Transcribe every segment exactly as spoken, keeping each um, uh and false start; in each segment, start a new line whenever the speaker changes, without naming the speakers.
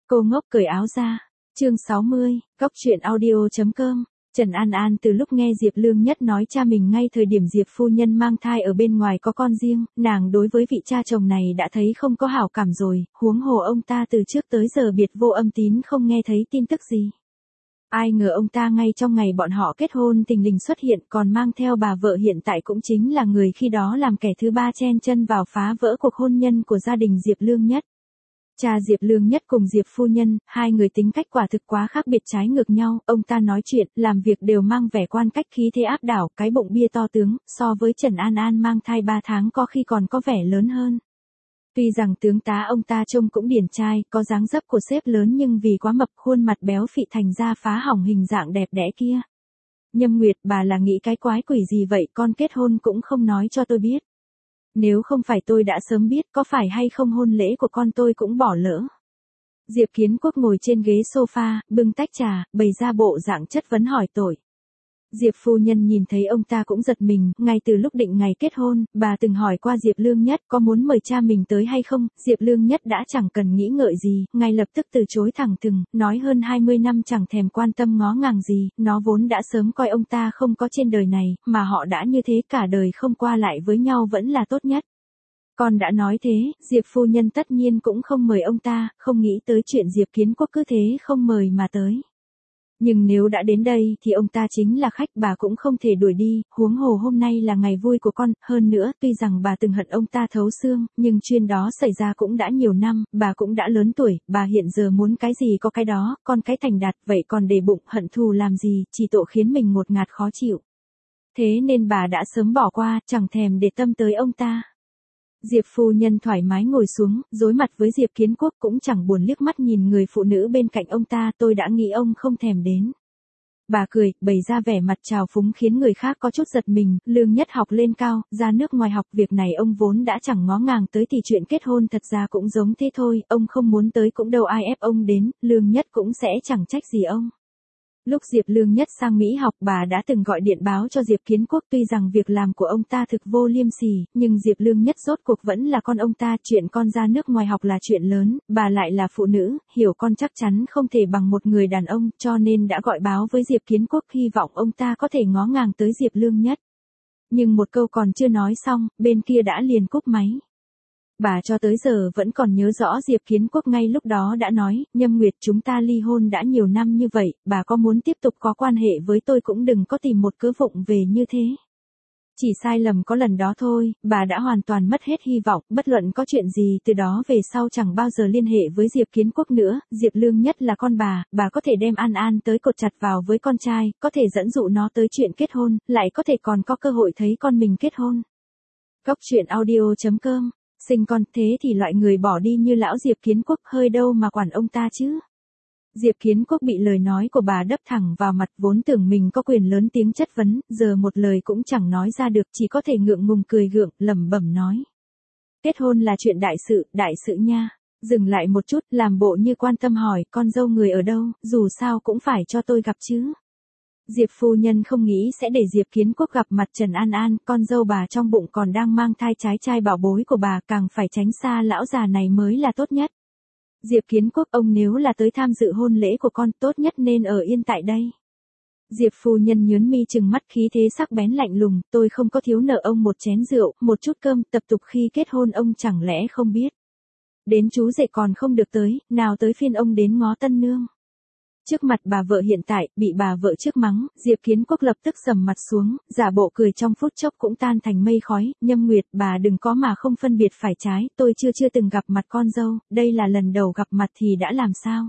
Cô ngốc cởi áo ra. Chương sáu mươi, Góc truyện audio chấm com. Trần An An từ lúc nghe Diệp Lương Nhất nói cha mình ngay thời điểm Diệp phu nhân mang thai ở bên ngoài có con riêng, nàng đối với vị cha chồng này đã thấy không có hảo cảm rồi, huống hồ ông ta từ trước tới giờ biệt vô âm tín không nghe thấy tin tức gì. Ai ngờ ông ta ngay trong ngày bọn họ kết hôn thình lình xuất hiện còn mang theo bà vợ hiện tại cũng chính là người khi đó làm kẻ thứ ba chen chân vào phá vỡ cuộc hôn nhân của gia đình Diệp Lương Nhất. Cha Diệp Lương Nhất cùng Diệp phu nhân, hai người tính cách quả thực quá khác biệt trái ngược nhau, ông ta nói chuyện, làm việc đều mang vẻ quan cách khí thế áp đảo, cái bụng bia to tướng, so với Trần An An mang thai ba tháng có khi còn có vẻ lớn hơn. Tuy rằng tướng tá ông ta trông cũng điển trai, có dáng dấp của sếp lớn nhưng vì quá mập khuôn mặt béo phị thành ra phá hỏng hình dạng đẹp đẽ kia. Nhâm Nguyệt, bà là nghĩ cái quái quỷ gì vậy, con kết hôn cũng không nói cho tôi biết. Nếu không phải tôi đã sớm biết, có phải hay không hôn lễ của con tôi cũng bỏ lỡ. Diệp Kiến Quốc ngồi trên ghế sofa, bưng tách trà, bày ra bộ dạng chất vấn hỏi tội. Diệp phu nhân nhìn thấy ông ta cũng giật mình, ngay từ lúc định ngày kết hôn, bà từng hỏi qua Diệp Lương Nhất có muốn mời cha mình tới hay không, Diệp Lương Nhất đã chẳng cần nghĩ ngợi gì, ngay lập tức từ chối thẳng thừng, nói hơn hai mươi năm chẳng thèm quan tâm ngó ngàng gì, nó vốn đã sớm coi ông ta không có trên đời này, mà họ đã như thế cả đời không qua lại với nhau vẫn là tốt nhất. Con đã nói thế, Diệp phu nhân tất nhiên cũng không mời ông ta, không nghĩ tới chuyện Diệp Kiến Quốc cứ thế không mời mà tới. Nhưng nếu đã đến đây thì ông ta chính là khách, bà cũng không thể đuổi đi, huống hồ hôm nay là ngày vui của con, hơn nữa tuy rằng bà từng hận ông ta thấu xương, nhưng chuyện đó xảy ra cũng đã nhiều năm, bà cũng đã lớn tuổi, bà hiện giờ muốn cái gì có cái đó, con cái thành đạt, vậy còn để bụng hận thù làm gì, chỉ tội khiến mình ngột ngạt khó chịu. Thế nên bà đã sớm bỏ qua, chẳng thèm để tâm tới ông ta. Diệp phu nhân thoải mái ngồi xuống, đối mặt với Diệp Kiến Quốc cũng chẳng buồn liếc mắt nhìn người phụ nữ bên cạnh ông ta, tôi đã nghĩ ông không thèm đến. Bà cười, bày ra vẻ mặt trào phúng khiến người khác có chút giật mình, Lương Nhất học lên cao, ra nước ngoài học, việc này ông vốn đã chẳng ngó ngàng tới thì chuyện kết hôn thật ra cũng giống thế thôi, ông không muốn tới cũng đâu ai ép ông đến, Lương Nhất cũng sẽ chẳng trách gì ông. Lúc Diệp Lương Nhất sang Mỹ học, bà đã từng gọi điện báo cho Diệp Kiến Quốc, tuy rằng việc làm của ông ta thực vô liêm sỉ, nhưng Diệp Lương Nhất rốt cuộc vẫn là con ông ta, chuyện con ra nước ngoài học là chuyện lớn, bà lại là phụ nữ, hiểu con chắc chắn không thể bằng một người đàn ông, cho nên đã gọi báo với Diệp Kiến Quốc hy vọng ông ta có thể ngó ngàng tới Diệp Lương Nhất. Nhưng một câu còn chưa nói xong, bên kia đã liền cúp máy. Bà cho tới giờ vẫn còn nhớ rõ Diệp Kiến Quốc ngay lúc đó đã nói, Nhâm Nguyệt, chúng ta ly hôn đã nhiều năm như vậy, bà có muốn tiếp tục có quan hệ với tôi cũng đừng có tìm một cớ vụng về như thế. Chỉ sai lầm có lần đó thôi, bà đã hoàn toàn mất hết hy vọng, bất luận có chuyện gì từ đó về sau chẳng bao giờ liên hệ với Diệp Kiến Quốc nữa, Diệp Lương Nhất là con bà, bà có thể đem An An tới cột chặt vào với con trai, có thể dẫn dụ nó tới chuyện kết hôn, lại có thể còn có cơ hội thấy con mình kết hôn. Góc truyện audio chấm com. Sinh con thế thì loại người bỏ đi như lão Diệp Kiến Quốc hơi đâu mà quản ông ta chứ. Diệp Kiến Quốc bị lời nói của bà đập thẳng vào mặt, vốn tưởng mình có quyền lớn tiếng chất vấn, giờ một lời cũng chẳng nói ra được, chỉ có thể ngượng ngùng cười gượng, lẩm bẩm nói. Kết hôn là chuyện đại sự, đại sự nha. Dừng lại một chút, làm bộ như quan tâm hỏi, con dâu người ở đâu, dù sao cũng phải cho tôi gặp chứ. Diệp phu nhân không nghĩ sẽ để Diệp Kiến Quốc gặp mặt Trần An An, con dâu bà trong bụng còn đang mang thai trái trai bảo bối của bà, càng phải tránh xa lão già này mới là tốt nhất. Diệp Kiến Quốc, ông nếu là tới tham dự hôn lễ của con, tốt nhất nên ở yên tại đây. Diệp phu nhân nhướng mi trừng mắt, khí thế sắc bén lạnh lùng, tôi không có thiếu nợ ông một chén rượu, một chút cơm, tập tục khi kết hôn ông chẳng lẽ không biết. Đến chú rể còn không được tới, nào tới phiên ông đến ngó tân nương. Trước mặt bà vợ hiện tại, bị bà vợ trước mắng, Diệp Kiến Quốc lập tức sầm mặt xuống, giả bộ cười trong phút chốc cũng tan thành mây khói, Nhâm Nguyệt, bà đừng có mà không phân biệt phải trái, tôi chưa chưa từng gặp mặt con dâu, đây là lần đầu gặp mặt thì đã làm sao?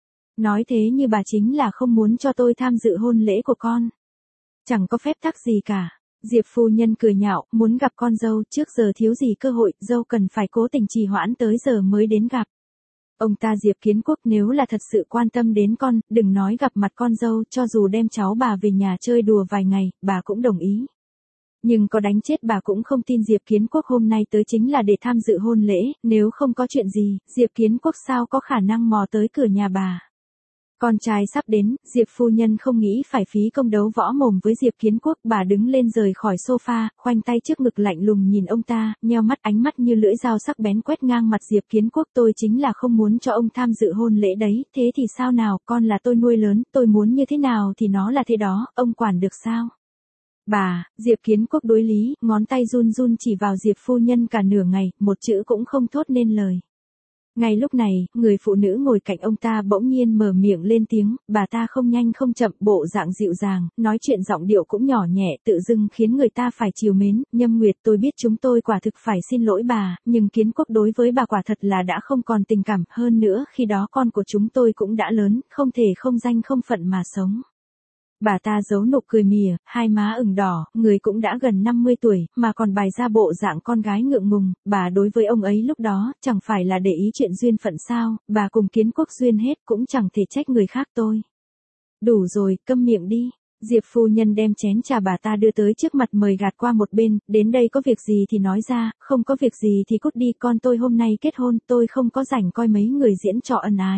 Nói thế như bà chính là không muốn cho tôi tham dự hôn lễ của con. Chẳng có phép tắc gì cả. Diệp phu nhân cười nhạo, muốn gặp con dâu, trước giờ thiếu gì cơ hội, dâu cần phải cố tình trì hoãn tới giờ mới đến gặp. Ông ta Diệp Kiến Quốc nếu là thật sự quan tâm đến con, đừng nói gặp mặt con dâu, cho dù đem cháu bà về nhà chơi đùa vài ngày, bà cũng đồng ý. Nhưng có đánh chết bà cũng không tin Diệp Kiến Quốc hôm nay tới chính là để tham dự hôn lễ, nếu không có chuyện gì, Diệp Kiến Quốc sao có khả năng mò tới cửa nhà bà. Con trai sắp đến, Diệp phu nhân không nghĩ phải phí công đấu võ mồm với Diệp Kiến Quốc, bà đứng lên rời khỏi sofa, khoanh tay trước ngực lạnh lùng nhìn ông ta, nheo mắt, ánh mắt như lưỡi dao sắc bén quét ngang mặt Diệp Kiến Quốc. Tôi chính là không muốn cho ông tham dự hôn lễ đấy, thế thì sao nào, con là tôi nuôi lớn, tôi muốn như thế nào thì nó là thế đó, ông quản được sao? Bà, Diệp Kiến Quốc đối lý, ngón tay run run chỉ vào Diệp phu nhân cả nửa ngày, một chữ cũng không thốt nên lời. Ngay lúc này, người phụ nữ ngồi cạnh ông ta bỗng nhiên mở miệng lên tiếng, bà ta không nhanh không chậm, bộ dạng dịu dàng, nói chuyện giọng điệu cũng nhỏ nhẹ, tự dưng khiến người ta phải trìu mến. Nhâm Nguyệt, tôi biết chúng tôi quả thực phải xin lỗi bà, nhưng Kiến Quốc đối với bà quả thật là đã không còn tình cảm, hơn nữa khi đó con của chúng tôi cũng đã lớn, không thể không danh không phận mà sống. Bà ta giấu nụ cười mỉa, hai má ửng đỏ, người cũng đã gần năm mươi tuổi, mà còn bày ra bộ dạng con gái ngượng ngùng. Bà đối với ông ấy lúc đó, chẳng phải là để ý chuyện duyên phận sao, bà cùng Kiến Quốc duyên hết, cũng chẳng thể trách người khác tôi. Đủ rồi, câm miệng đi. Diệp phu nhân đem chén trà bà ta đưa tới trước mặt mời gạt qua một bên, đến đây có việc gì thì nói ra, không có việc gì thì cút đi, con tôi hôm nay kết hôn, tôi không có rảnh coi mấy người diễn trò ân ái.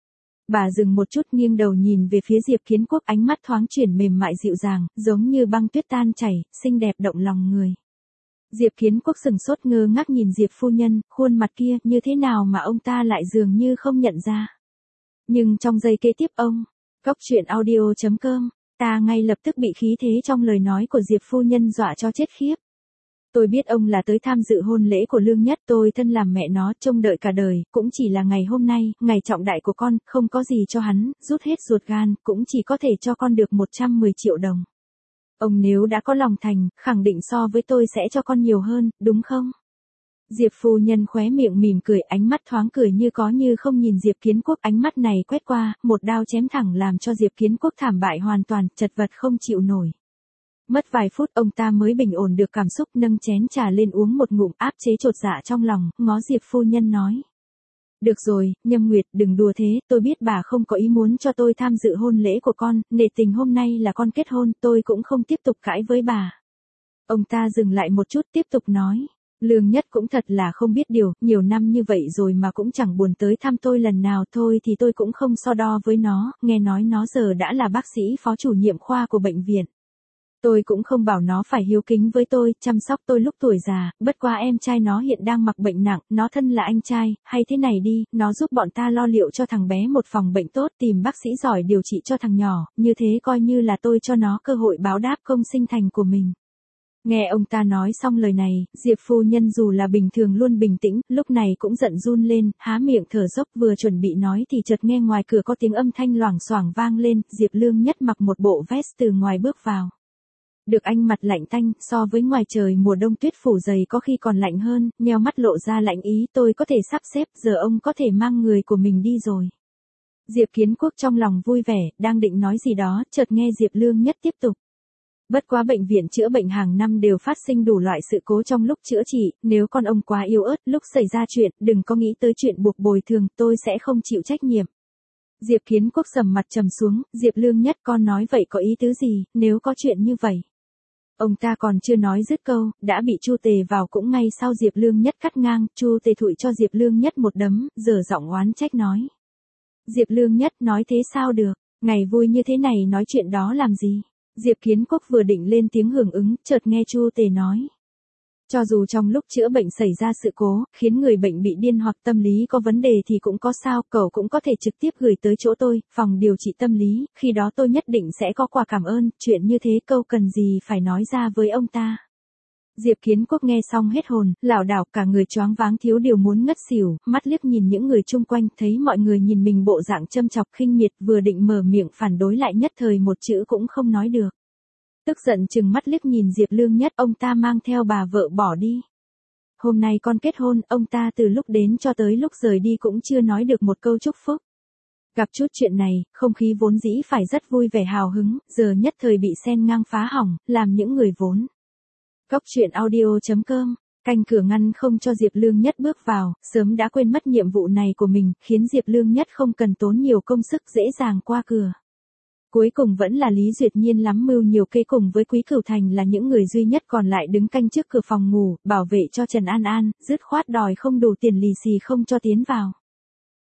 Bà dừng một chút, nghiêng đầu nhìn về phía Diệp Kiến Quốc, ánh mắt thoáng chuyển mềm mại dịu dàng, giống như băng tuyết tan chảy, xinh đẹp động lòng người. Diệp Kiến Quốc sừng sốt ngơ ngác nhìn Diệp phu nhân, khuôn mặt kia, như thế nào mà ông ta lại dường như không nhận ra. Nhưng trong giây kế tiếp ông, Cốc truyện audio chấm com, ta ngay lập tức bị khí thế trong lời nói của Diệp phu nhân dọa cho chết khiếp. Tôi biết ông là tới tham dự hôn lễ của Lương Nhất, tôi thân làm mẹ nó, trông đợi cả đời, cũng chỉ là ngày hôm nay, ngày trọng đại của con, không có gì cho hắn, rút hết ruột gan, cũng chỉ có thể cho con được một trăm mười triệu đồng. Ông nếu đã có lòng thành, khẳng định so với tôi sẽ cho con nhiều hơn, đúng không? Diệp phu nhân khóe miệng mỉm cười, ánh mắt thoáng cười như có như không nhìn Diệp Kiến Quốc, ánh mắt này quét qua, một đao chém thẳng làm cho Diệp Kiến Quốc thảm bại hoàn toàn, chật vật không chịu nổi. Mất vài phút ông ta mới bình ổn được cảm xúc, nâng chén trà lên uống một ngụm, áp chế chột dạ trong lòng, ngó Diệp phu nhân nói. Được rồi, Nhâm Nguyệt, đừng đùa thế, tôi biết bà không có ý muốn cho tôi tham dự hôn lễ của con, nể tình hôm nay là con kết hôn, tôi cũng không tiếp tục cãi với bà. Ông ta dừng lại một chút tiếp tục nói. Lương Nhất cũng thật là không biết điều, nhiều năm như vậy rồi mà cũng chẳng buồn tới thăm tôi lần nào, thôi thì tôi cũng không so đo với nó, nghe nói nó giờ đã là bác sĩ phó chủ nhiệm khoa của bệnh viện. Tôi cũng không bảo nó phải hiếu kính với tôi, chăm sóc tôi lúc tuổi già, bất quá em trai nó hiện đang mặc bệnh nặng, nó thân là anh trai, hay thế này đi, nó giúp bọn ta lo liệu cho thằng bé một phòng bệnh tốt, tìm bác sĩ giỏi điều trị cho thằng nhỏ, như thế coi như là tôi cho nó cơ hội báo đáp công sinh thành của mình. Nghe ông ta nói xong lời này, Diệp phu nhân dù là bình thường luôn bình tĩnh, lúc này cũng giận run lên, há miệng thở dốc, vừa chuẩn bị nói thì chợt nghe ngoài cửa có tiếng âm thanh loảng xoảng vang lên, Diệp Lương Nhất mặc một bộ vest từ ngoài bước vào. Được anh mặt lạnh tanh, so với ngoài trời mùa đông tuyết phủ dày có khi còn lạnh hơn, nheo mắt lộ ra lạnh ý, tôi có thể sắp xếp, giờ ông có thể mang người của mình đi rồi. Diệp Kiến Quốc trong lòng vui vẻ, đang định nói gì đó, chợt nghe Diệp Lương Nhất tiếp tục. Bất quá bệnh viện chữa bệnh hàng năm đều phát sinh đủ loại sự cố trong lúc chữa trị, nếu con ông quá yếu ớt, lúc xảy ra chuyện, đừng có nghĩ tới chuyện buộc bồi thường, tôi sẽ không chịu trách nhiệm. Diệp Kiến Quốc sầm mặt trầm xuống, Diệp Lương Nhất con nói vậy có ý tứ gì, nếu có chuyện như vậy. Ông ta còn chưa nói dứt câu, đã bị Chu Tề vào cũng ngay sau Diệp Lương Nhất cắt ngang, Chu Tề thụi cho Diệp Lương Nhất một đấm, giở giọng oán trách nói. Diệp Lương Nhất nói thế sao được, ngày vui như thế này nói chuyện đó làm gì. Diệp Kiến Quốc vừa định lên tiếng hưởng ứng, chợt nghe Chu Tề nói. Cho dù trong lúc chữa bệnh xảy ra sự cố, khiến người bệnh bị điên hoặc tâm lý có vấn đề thì cũng có sao, cậu cũng có thể trực tiếp gửi tới chỗ tôi, phòng điều trị tâm lý, khi đó tôi nhất định sẽ có quà cảm ơn, chuyện như thế câu cần gì phải nói ra với ông ta. Diệp Kiến Quốc nghe xong hết hồn, lảo đảo cả người choáng váng thiếu điều muốn ngất xỉu, mắt liếc nhìn những người chung quanh, thấy mọi người nhìn mình bộ dạng châm chọc khinh miệt, vừa định mở miệng phản đối lại nhất thời một chữ cũng không nói được. Tức giận chừng mắt liếc nhìn Diệp Lương Nhất, ông ta mang theo bà vợ bỏ đi. Hôm nay con kết hôn, ông ta từ lúc đến cho tới lúc rời đi cũng chưa nói được một câu chúc phúc. Gặp chút chuyện này, không khí vốn dĩ phải rất vui vẻ hào hứng, giờ nhất thời bị xen ngang phá hỏng, làm những người vốn. Cốc truyện audio chấm com, canh cửa ngăn không cho Diệp Lương Nhất bước vào, sớm đã quên mất nhiệm vụ này của mình, khiến Diệp Lương Nhất không cần tốn nhiều công sức dễ dàng qua cửa. Cuối cùng vẫn là Lý Duyệt Nhiên lắm mưu nhiều kế cùng với Quý Cửu Thành là những người duy nhất còn lại đứng canh trước cửa phòng ngủ, bảo vệ cho Trần An An, dứt khoát đòi không đủ tiền lì xì không cho tiến vào.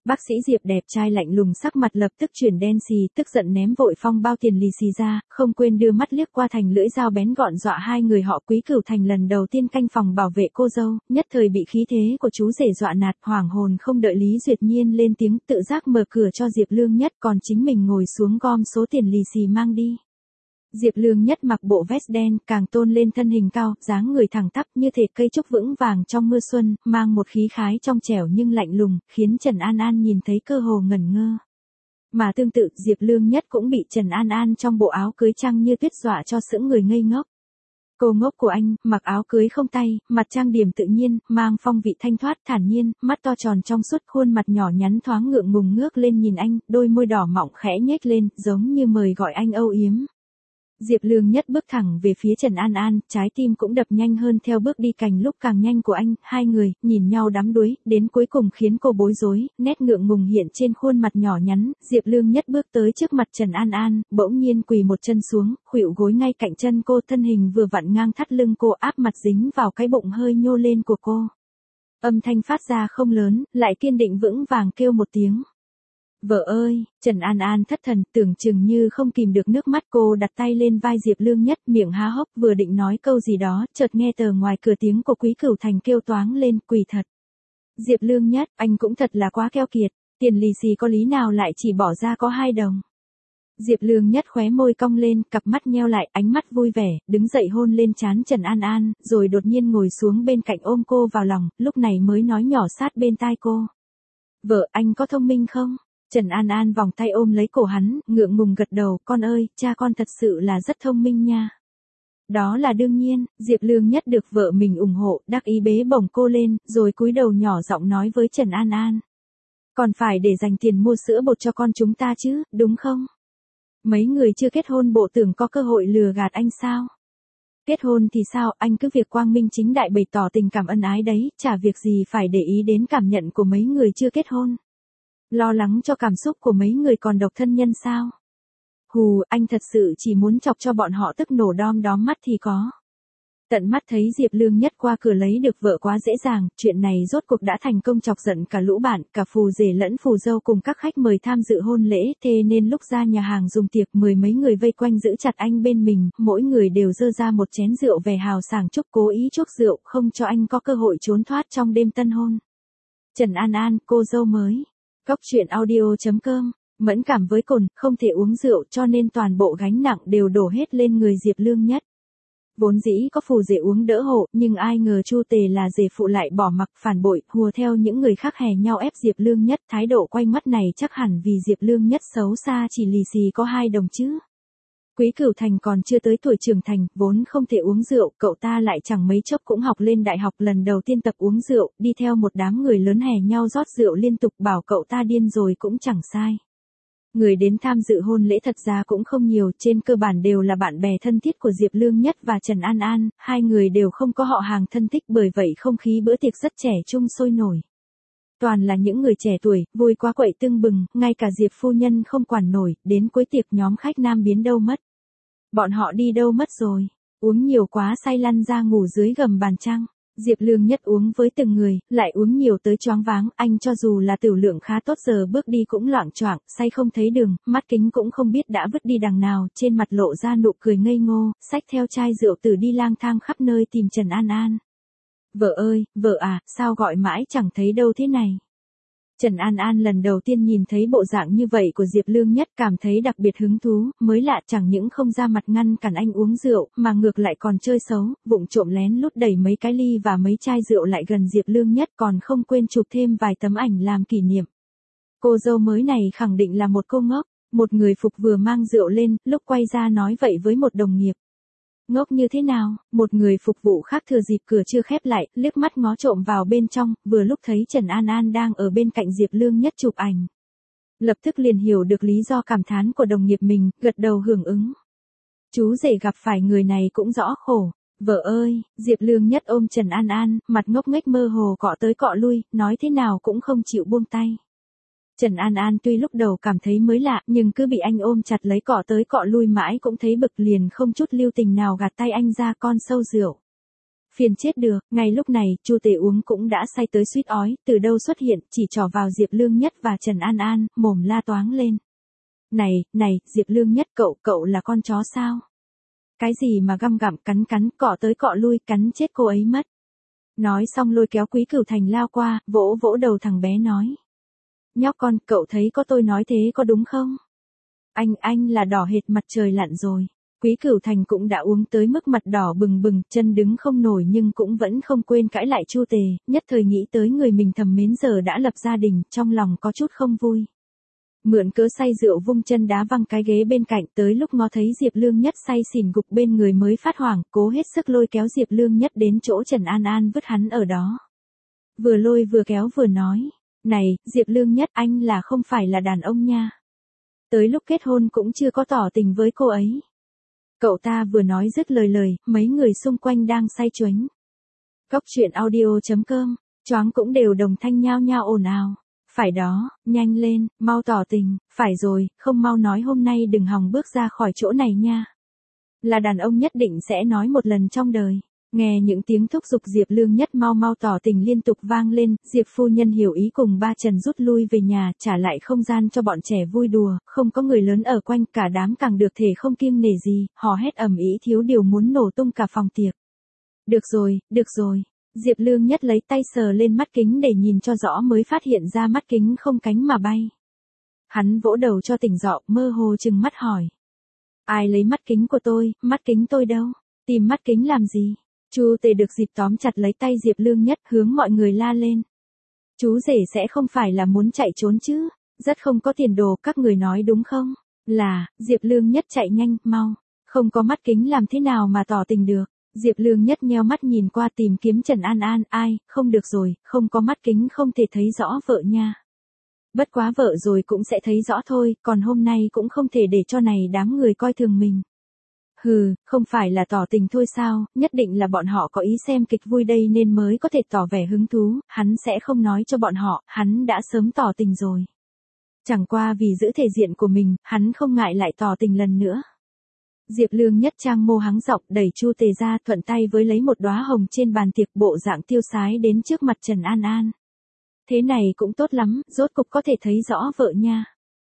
Bác sĩ Diệp đẹp trai lạnh lùng sắc mặt lập tức chuyển đen xì, tức giận ném vội phong bao tiền lì xì ra, không quên đưa mắt liếc qua Thành lưỡi dao bén gọn dọa hai người họ Quý Cửu Thành lần đầu tiên canh phòng bảo vệ cô dâu, nhất thời bị khí thế của chú rể dọa nạt, hoảng hồn không đợi Lý Duyệt Nhiên lên tiếng, tự giác mở cửa cho Diệp Lương Nhất, còn chính mình ngồi xuống gom số tiền lì xì mang đi. Diệp Lương Nhất mặc bộ vest đen, càng tôn lên thân hình cao, dáng người thẳng tắp như thể cây trúc vững vàng trong mưa xuân, mang một khí khái trong trẻo nhưng lạnh lùng, khiến Trần An An nhìn thấy cơ hồ ngẩn ngơ. Mà tương tự, Diệp Lương Nhất cũng bị Trần An An trong bộ áo cưới trăng như tuyết dọa cho sững người ngây ngốc. Cô ngốc của anh, mặc áo cưới không tay, mặt trang điểm tự nhiên, mang phong vị thanh thoát thản nhiên, mắt to tròn trong suốt, khuôn mặt nhỏ nhắn thoáng ngượng ngùng ngước lên nhìn anh, đôi môi đỏ mọng khẽ nhếch lên, giống như mời gọi anh âu yếm. Diệp Lương Nhất bước thẳng về phía Trần An An, trái tim cũng đập nhanh hơn theo bước đi càng lúc càng nhanh của anh, hai người, nhìn nhau đắm đuối, đến cuối cùng khiến cô bối rối, nét ngượng ngùng hiện trên khuôn mặt nhỏ nhắn, Diệp Lương Nhất bước tới trước mặt Trần An An, bỗng nhiên quỳ một chân xuống, khuỵu gối ngay cạnh chân cô, thân hình vừa vặn ngang thắt lưng cô, áp mặt dính vào cái bụng hơi nhô lên của cô. Âm thanh phát ra không lớn, lại kiên định vững vàng kêu một tiếng. Vợ ơi, Trần An An thất thần, tưởng chừng như không kìm được nước mắt, cô đặt tay lên vai Diệp Lương Nhất, miệng há hốc, vừa định nói câu gì đó, chợt nghe tờ ngoài cửa tiếng của Quý Cửu Thành kêu toáng lên, quỳ thật. Diệp Lương Nhất, anh cũng thật là quá keo kiệt, tiền lì xì có lý nào lại chỉ bỏ ra có hai đồng. Diệp Lương Nhất khóe môi cong lên, cặp mắt nheo lại, ánh mắt vui vẻ, đứng dậy hôn lên trán Trần An An, rồi đột nhiên ngồi xuống bên cạnh ôm cô vào lòng, lúc này mới nói nhỏ sát bên tai cô. Vợ, anh có thông minh không? Trần An An vòng tay ôm lấy cổ hắn, ngượng ngùng gật đầu, con ơi, cha con thật sự là rất thông minh nha. Đó là đương nhiên, Diệp Lương Nhất được vợ mình ủng hộ, đắc ý bế bổng cô lên, rồi cúi đầu nhỏ giọng nói với Trần An An. Còn phải để dành tiền mua sữa bột cho con chúng ta chứ, đúng không? Mấy người chưa kết hôn bộ tưởng có cơ hội lừa gạt anh sao? Kết hôn thì sao, anh cứ việc quang minh chính đại bày tỏ tình cảm ân ái đấy, chả việc gì phải để ý đến cảm nhận của mấy người chưa kết hôn. Lo lắng cho cảm xúc của mấy người còn độc thân nhân sao? Hù, anh thật sự chỉ muốn chọc cho bọn họ tức nổ đom đóm mắt thì có. Tận mắt thấy Diệp Lương Nhất qua cửa lấy được vợ quá dễ dàng, chuyện này rốt cuộc đã thành công chọc giận cả lũ bạn, cả phù rể lẫn phù dâu cùng các khách mời tham dự hôn lễ, thế nên lúc ra nhà hàng dùng tiệc mười mấy người vây quanh giữ chặt anh bên mình, mỗi người đều dơ ra một chén rượu về hào sảng chúc, cố ý chuốc rượu, không cho anh có cơ hội trốn thoát trong đêm tân hôn. Trần An An, cô dâu mới. Góc truyện audio chấm com, mẫn cảm với cồn, không thể uống rượu cho nên toàn bộ gánh nặng đều đổ hết lên người Diệp Lương Nhất. Vốn dĩ có phù rể uống đỡ hộ, nhưng ai ngờ Chu Tề là rể phụ lại bỏ mặc phản bội, hùa theo những người khác hè nhau ép Diệp Lương Nhất, thái độ quay mắt này chắc hẳn vì Diệp Lương Nhất xấu xa chỉ lì xì có hai đồng chứ. Quý Cửu Thành còn chưa tới tuổi trưởng thành, vốn không thể uống rượu, cậu ta lại chẳng mấy chốc cũng học lên đại học, lần đầu tiên tập uống rượu, đi theo một đám người lớn hè nhau rót rượu liên tục, bảo cậu ta điên rồi cũng chẳng sai. Người đến tham dự hôn lễ thật ra cũng không nhiều, trên cơ bản đều là bạn bè thân thiết của Diệp Lương Nhất và Trần An An, hai người đều không có họ hàng thân thích, bởi vậy không khí bữa tiệc rất trẻ trung sôi nổi. Toàn là những người trẻ tuổi, vui quá quậy tưng bừng, ngay cả Diệp phu nhân không quản nổi, đến cuối tiệc nhóm khách nam biến đâu mất. Bọn họ đi đâu mất rồi, uống nhiều quá say lăn ra ngủ dưới gầm bàn trăng. Diệp Lương Nhất uống với từng người, lại uống nhiều tới choáng váng, anh cho dù là tửu lượng khá tốt giờ bước đi cũng loạng choạng, say không thấy đường, mắt kính cũng không biết đã vứt đi đằng nào, trên mặt lộ ra nụ cười ngây ngô, xách theo chai rượu tử đi lang thang khắp nơi tìm Trần An An. Vợ ơi, vợ à, sao gọi mãi chẳng thấy đâu thế này. Trần An An lần đầu tiên nhìn thấy bộ dạng như vậy của Diệp Lương Nhất, cảm thấy đặc biệt hứng thú, mới lạ chẳng những không ra mặt ngăn cản anh uống rượu, mà ngược lại còn chơi xấu, vụng trộm lén lút đẩy mấy cái ly và mấy chai rượu lại gần Diệp Lương Nhất, còn không quên chụp thêm vài tấm ảnh làm kỷ niệm. Cô dâu mới này khẳng định là một cô ngốc, một người phục vừa mang rượu lên, lúc quay ra nói vậy với một đồng nghiệp. Ngốc như thế nào, một người phục vụ khác thừa dịp cửa chưa khép lại, liếc mắt ngó trộm vào bên trong, vừa lúc thấy Trần An An đang ở bên cạnh Diệp Lương Nhất chụp ảnh. Lập tức liền hiểu được lý do cảm thán của đồng nghiệp mình, gật đầu hưởng ứng. Chú rể gặp phải người này cũng rõ khổ. Vợ ơi, Diệp Lương Nhất ôm Trần An An, mặt ngốc nghếch mơ hồ cọ tới cọ lui, nói thế nào cũng không chịu buông tay. Trần An An tuy lúc đầu cảm thấy mới lạ, nhưng cứ bị anh ôm chặt lấy cọ tới cọ lui mãi cũng thấy bực, liền không chút lưu tình nào gạt tay anh ra, con sâu rượu. Phiền chết được, ngay lúc này, Chu Tề uống cũng đã say tới suýt ói, từ đâu xuất hiện, chỉ trỏ vào Diệp Lương Nhất và Trần An An, mồm la toáng lên. Này, này, Diệp Lương Nhất cậu, cậu là con chó sao? Cái gì mà găm gặm cắn cắn, cọ tới cọ lui, cắn chết cô ấy mất. Nói xong lôi kéo Quý Cửu Thành lao qua, vỗ vỗ đầu thằng bé nói. Nhóc con, cậu thấy có tôi nói thế có đúng không? Anh, anh là đỏ hệt mặt trời lặn rồi. Quý Cửu Thành cũng đã uống tới mức mặt đỏ bừng bừng, chân đứng không nổi nhưng cũng vẫn không quên cãi lại Chu Tề, nhất thời nghĩ tới người mình thầm mến giờ đã lập gia đình, trong lòng có chút không vui. Mượn cớ say rượu vung chân đá văng cái ghế bên cạnh, tới lúc ngó thấy Diệp Lương Nhất say xỉn gục bên người mới phát hoảng, cố hết sức lôi kéo Diệp Lương Nhất đến chỗ Trần An An vứt hắn ở đó. Vừa lôi vừa kéo vừa nói, này, Diệp Lương Nhất, anh là không phải là đàn ông nha. Tới lúc kết hôn cũng chưa có tỏ tình với cô ấy. Cậu ta vừa nói dứt lời lời, mấy người xung quanh đang say chuếnh. Cóc truyện audio chấm com, choáng cũng đều đồng thanh nhao nhao ồn ào. Phải đó, nhanh lên, mau tỏ tình, phải rồi, không mau nói hôm nay đừng hòng bước ra khỏi chỗ này nha. Là đàn ông nhất định sẽ nói một lần trong đời. Nghe những tiếng thúc giục Diệp Lương Nhất mau mau tỏ tình liên tục vang lên, Diệp phu nhân hiểu ý cùng ba Trần rút lui về nhà, trả lại không gian cho bọn trẻ vui đùa, không có người lớn ở quanh, cả đám càng được thể không kiêng nể gì, hò hét ầm ĩ thiếu điều muốn nổ tung cả phòng tiệc. Được rồi, được rồi. Diệp Lương Nhất lấy tay sờ lên mắt kính để nhìn cho rõ mới phát hiện ra mắt kính không cánh mà bay. Hắn vỗ đầu cho tỉnh dọ, mơ hồ chừng mắt hỏi. Ai lấy mắt kính của tôi, mắt kính tôi đâu? Tìm mắt kính làm gì? Chu Tề được dịp tóm chặt lấy tay Diệp Lương Nhất hướng mọi người la lên. Chú rể sẽ không phải là muốn chạy trốn chứ? Rất không có tiền đồ, các người nói đúng không? Là, Diệp Lương Nhất chạy nhanh, mau. Không có mắt kính làm thế nào mà tỏ tình được? Diệp Lương Nhất nheo mắt nhìn qua tìm kiếm Trần An An, ai, không được rồi, không có mắt kính không thể thấy rõ vợ nha. Bất quá vợ rồi cũng sẽ thấy rõ thôi, còn hôm nay cũng không thể để cho này đám người coi thường mình. Hừ, không phải là tỏ tình thôi sao, nhất định là bọn họ có ý xem kịch vui đây nên mới có thể tỏ vẻ hứng thú, hắn sẽ không nói cho bọn họ, hắn đã sớm tỏ tình rồi. Chẳng qua vì giữ thể diện của mình, hắn không ngại lại tỏ tình lần nữa. Diệp Lương Nhất trang mô hắng giọng đẩy Chu Tề ra thuận tay với lấy một đóa hồng trên bàn tiệc bộ dạng tiêu sái đến trước mặt Trần An An. Thế này cũng tốt lắm, rốt cục có thể thấy rõ vợ nha.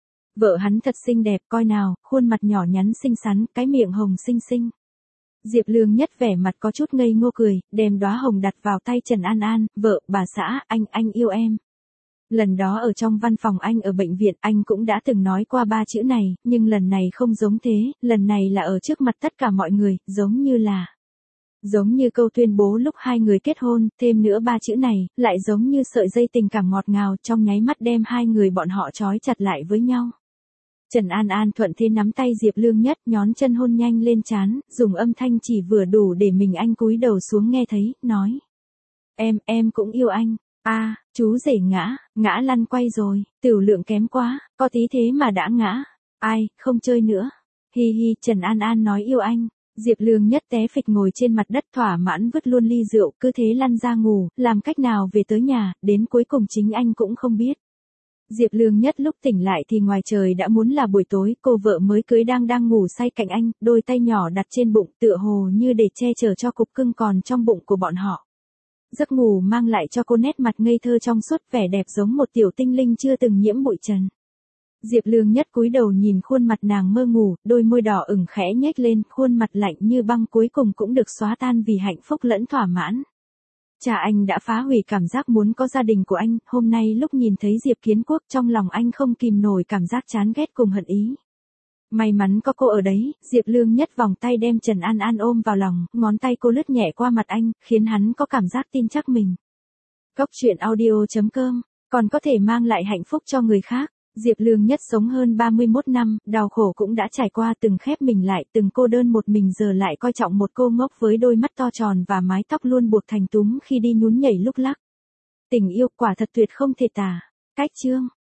Vợ hắn thật xinh đẹp coi nào, khuôn mặt nhỏ nhắn xinh xắn, cái miệng hồng xinh xinh. Diệp Lương Nhất vẻ mặt có chút ngây ngô cười, đem đóa hồng đặt vào tay Trần An An, vợ, bà xã, anh, anh yêu em. Lần đó ở trong văn phòng anh ở bệnh viện anh cũng đã từng nói qua ba chữ này, nhưng lần này không giống thế, lần này là ở trước mặt tất cả mọi người, giống như là... Giống như câu tuyên bố lúc hai người kết hôn, thêm nữa ba chữ này, lại giống như sợi dây tình cảm ngọt ngào trong nháy mắt đem hai người bọn họ trói chặt lại với nhau. Trần An An thuận thế nắm tay Diệp Lương Nhất nhón chân hôn nhanh lên trán, dùng âm thanh chỉ vừa đủ để mình anh cúi đầu xuống nghe thấy, nói. Em, em cũng yêu anh. A, à, chú rể ngã, ngã lăn quay rồi, tiểu lượng kém quá, có tí thế mà đã ngã. Ai, không chơi nữa. Hi hi, Trần An An nói yêu anh. Diệp Lương Nhất té phịch ngồi trên mặt đất thỏa mãn vứt luôn ly rượu, cứ thế lăn ra ngủ, làm cách nào về tới nhà, đến cuối cùng chính anh cũng không biết. Diệp Lương Nhất lúc tỉnh lại thì ngoài trời đã muốn là buổi tối, cô vợ mới cưới đang đang ngủ say cạnh anh, đôi tay nhỏ đặt trên bụng tựa hồ như để che chở cho cục cưng còn trong bụng của bọn họ. Giấc ngủ mang lại cho cô nét mặt ngây thơ trong suốt vẻ đẹp giống một tiểu tinh linh chưa từng nhiễm bụi trần. Diệp Lương Nhất cúi đầu nhìn khuôn mặt nàng mơ ngủ, đôi môi đỏ ửng khẽ nhếch lên, khuôn mặt lạnh như băng cuối cùng cũng được xóa tan vì hạnh phúc lẫn thỏa mãn. Cha anh đã phá hủy cảm giác muốn có gia đình của anh, hôm nay lúc nhìn thấy Diệp Kiến Quốc trong lòng anh không kìm nổi cảm giác chán ghét cùng hận ý. May mắn có cô ở đấy, Diệp Lương Nhất vòng tay đem Trần An An ôm vào lòng, ngón tay cô lướt nhẹ qua mặt anh, khiến hắn có cảm giác tin chắc mình. Cóc truyện audio chấm com, còn có thể mang lại hạnh phúc cho người khác. Diệp Lương Nhất sống hơn ba mươi mốt năm, đau khổ cũng đã trải qua từng khép mình lại, từng cô đơn một mình giờ lại coi trọng một cô ngốc với đôi mắt to tròn và mái tóc luôn buộc thành túm khi đi nhún nhảy lúc lắc. Tình yêu quả thật tuyệt không thể tả. Cách chương